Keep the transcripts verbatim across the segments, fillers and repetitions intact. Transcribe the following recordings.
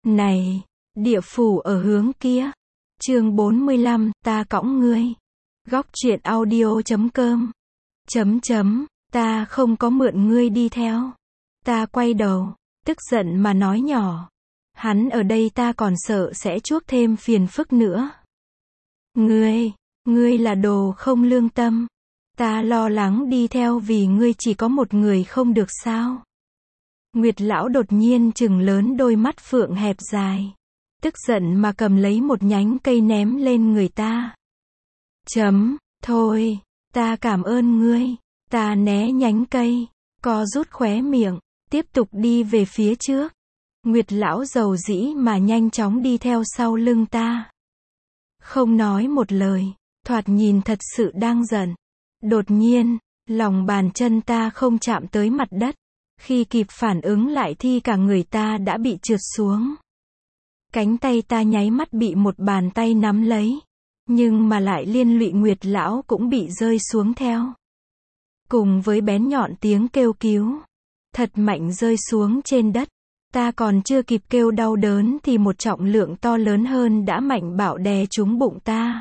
Này, địa phủ ở hướng kia. Chương bốn mươi lăm, ta cõng ngươi. Góc truyện audio chấm com. Chấm chấm, ta không có mượn ngươi đi theo. Ta quay đầu, tức giận mà nói nhỏ. Hắn ở đây ta còn sợ sẽ chuốc thêm phiền phức nữa. Ngươi, ngươi là đồ không lương tâm. Ta lo lắng đi theo vì ngươi chỉ có một người không được sao? Nguyệt lão đột nhiên trừng lớn đôi mắt phượng hẹp dài. Tức giận mà cầm lấy một nhánh cây ném lên người ta. Chấm, thôi, ta cảm ơn ngươi. Ta né nhánh cây, co rút khóe miệng, tiếp tục đi về phía trước. Nguyệt lão dầu dĩ mà nhanh chóng đi theo sau lưng ta. Không nói một lời, thoạt nhìn thật sự đang giận. Đột nhiên, lòng bàn chân ta không chạm tới mặt đất. Khi kịp phản ứng lại thì cả người ta đã bị trượt xuống. Cánh tay ta nháy mắt bị một bàn tay nắm lấy. Nhưng mà lại liên lụy Nguyệt lão cũng bị rơi xuống theo. Cùng với bén nhọn tiếng kêu cứu. Thật mạnh rơi xuống trên đất. Ta còn chưa kịp kêu đau đớn thì một trọng lượng to lớn hơn đã mạnh bạo đè trúng bụng ta.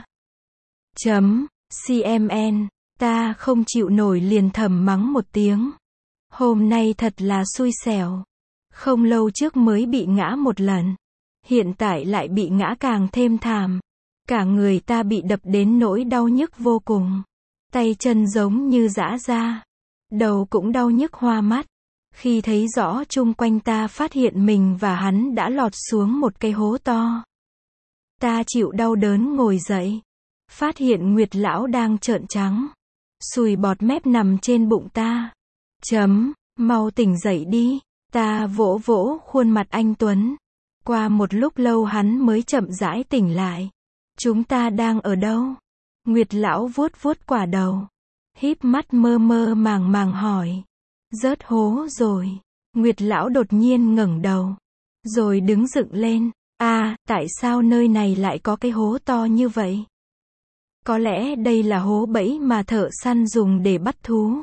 Chấm, cmn, ta không chịu nổi liền thầm mắng một tiếng. Hôm nay thật là xui xẻo. Không lâu trước mới bị ngã một lần. Hiện tại lại bị ngã càng thêm thảm. Cả người ta bị đập đến nỗi đau nhức vô cùng. Tay chân giống như giã ra. Đầu cũng đau nhức hoa mắt. Khi thấy rõ chung quanh ta phát hiện mình và hắn đã lọt xuống một cái hố to. Ta chịu đau đớn ngồi dậy. Phát hiện Nguyệt lão đang trợn trắng. Sùi bọt mép nằm trên bụng ta. Chấm, mau tỉnh dậy đi. Ta vỗ vỗ khuôn mặt anh Tuấn. Qua một lúc lâu hắn mới chậm rãi tỉnh lại. Chúng ta đang ở đâu? Nguyệt lão vuốt vuốt quả đầu. Híp mắt mơ mơ màng màng hỏi. Rớt hố rồi. Nguyệt lão đột nhiên ngẩng đầu. Rồi đứng dựng lên. À, tại sao nơi này lại có cái hố to như vậy? Có lẽ đây là hố bẫy mà thợ săn dùng để bắt thú.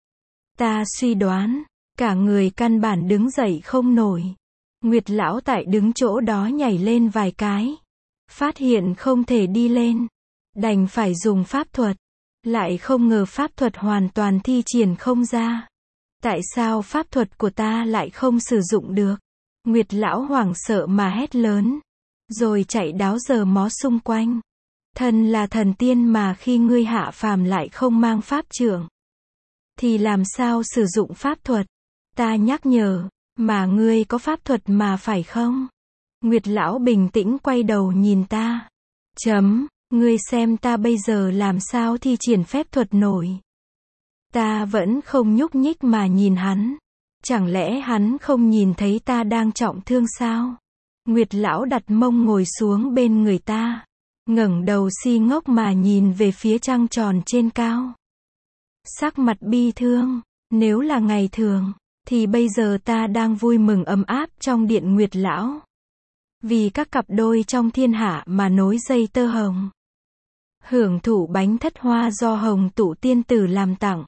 Ta suy đoán. Cả người căn bản đứng dậy không nổi. Nguyệt lão tại đứng chỗ đó nhảy lên vài cái. Phát hiện không thể đi lên. Đành phải dùng pháp thuật. Lại không ngờ pháp thuật hoàn toàn thi triển không ra. Tại sao pháp thuật của ta lại không sử dụng được? Nguyệt lão hoảng sợ mà hét lớn. Rồi chạy đáo giờ mó xung quanh. Thần là thần tiên mà khi ngươi hạ phàm lại không mang pháp trượng. Thì làm sao sử dụng pháp thuật? Ta nhắc nhở. Mà ngươi có pháp thuật mà phải không? Nguyệt lão bình tĩnh quay đầu nhìn ta. Chấm, ngươi xem ta bây giờ làm sao thi triển phép thuật nổi. Ta vẫn không nhúc nhích mà nhìn hắn. Chẳng lẽ hắn không nhìn thấy ta đang trọng thương sao? Nguyệt lão đặt mông ngồi xuống bên người ta. Ngẩng đầu si ngốc mà nhìn về phía trăng tròn trên cao. Sắc mặt bi thương. Nếu là ngày thường thì bây giờ ta đang vui mừng ấm áp trong điện Nguyệt lão. Vì các cặp đôi trong thiên hạ mà nối dây tơ hồng. Hưởng thụ bánh thất hoa do Hồng Tụ tiên tử làm tặng.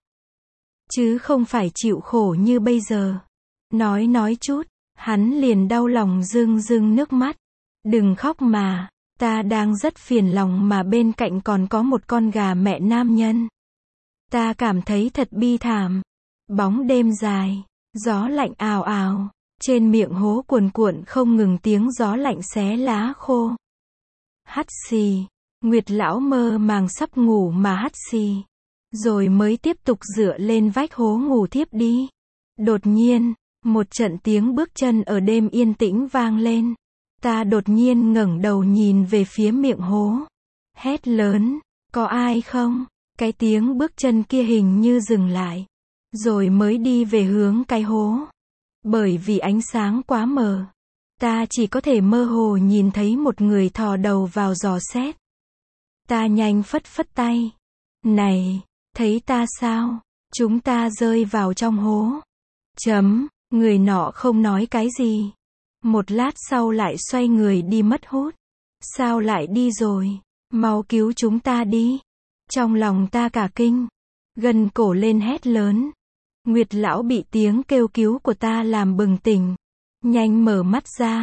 Chứ không phải chịu khổ như bây giờ. Nói nói chút, hắn liền đau lòng rưng rưng nước mắt. Đừng khóc mà, ta đang rất phiền lòng mà bên cạnh còn có một con gà mẹ nam nhân. Ta cảm thấy thật bi thảm. Bóng đêm dài. Gió lạnh ào ào, trên miệng hố cuồn cuộn không ngừng tiếng gió lạnh xé lá khô. Hắt xì, Nguyệt lão mơ màng sắp ngủ mà hắt xì. Rồi mới tiếp tục dựa lên vách hố ngủ thiếp đi. Đột nhiên, một trận tiếng bước chân ở đêm yên tĩnh vang lên. Ta đột nhiên ngẩng đầu nhìn về phía miệng hố. Hét lớn, có ai không? Cái tiếng bước chân kia hình như dừng lại. Rồi mới đi về hướng cái hố. Bởi vì ánh sáng quá mờ. Ta chỉ có thể mơ hồ nhìn thấy một người thò đầu vào dò xét. Ta nhanh phất phất tay. Này, thấy ta sao? Chúng ta rơi vào trong hố. Chấm, người nọ không nói cái gì. Một lát sau lại xoay người đi mất hút. Sao lại đi rồi? Mau cứu chúng ta đi. Trong lòng ta cả kinh. Gân cổ lên hét lớn. Nguyệt lão bị tiếng kêu cứu của ta làm bừng tỉnh. Nhanh mở mắt ra.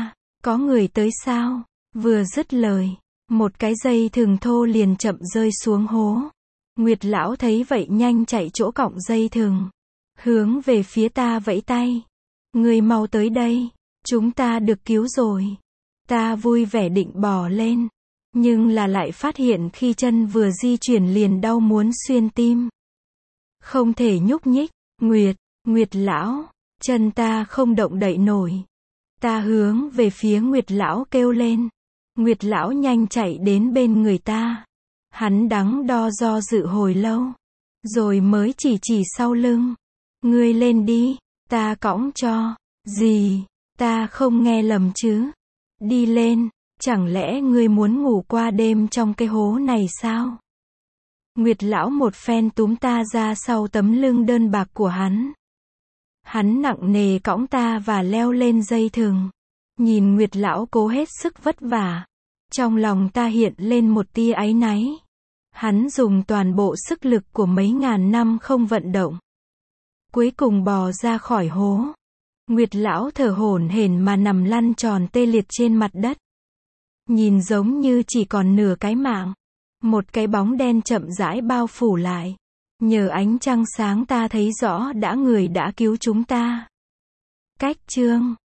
Có người tới sao? Vừa dứt lời, một cái dây thừng thô liền chậm rơi xuống hố. Nguyệt lão thấy vậy nhanh chạy chỗ cọng dây thừng, hướng về phía ta vẫy tay. Ngươi mau tới đây, chúng ta được cứu rồi. Ta vui vẻ định bò lên, nhưng là lại phát hiện khi chân vừa di chuyển liền đau muốn xuyên tim. Không thể nhúc nhích. Nguyệt, Nguyệt lão, chân ta không động đậy nổi. Ta hướng về phía Nguyệt lão kêu lên. Nguyệt lão nhanh chạy đến bên người ta. Hắn đắn đo do dự hồi lâu, rồi mới chỉ chỉ sau lưng. Ngươi lên đi, ta cõng cho. Gì? Ta không nghe lầm chứ? Đi lên, chẳng lẽ ngươi muốn ngủ qua đêm trong cái hố này sao? Nguyệt lão một phen túm ta ra sau tấm lưng đơn bạc của hắn. Hắn nặng nề cõng ta và leo lên dây thừng. Nhìn Nguyệt lão cố hết sức vất vả, trong lòng ta hiện lên một tia áy náy. Hắn dùng toàn bộ sức lực của mấy ngàn năm không vận động, cuối cùng bò ra khỏi hố. Nguyệt lão thở hổn hển mà nằm lăn tròn tê liệt trên mặt đất. Nhìn giống như chỉ còn nửa cái mạng. Một cái bóng đen chậm rãi bao phủ lại. Nhờ ánh trăng sáng ta thấy rõ đã người đã cứu chúng ta. Cách chương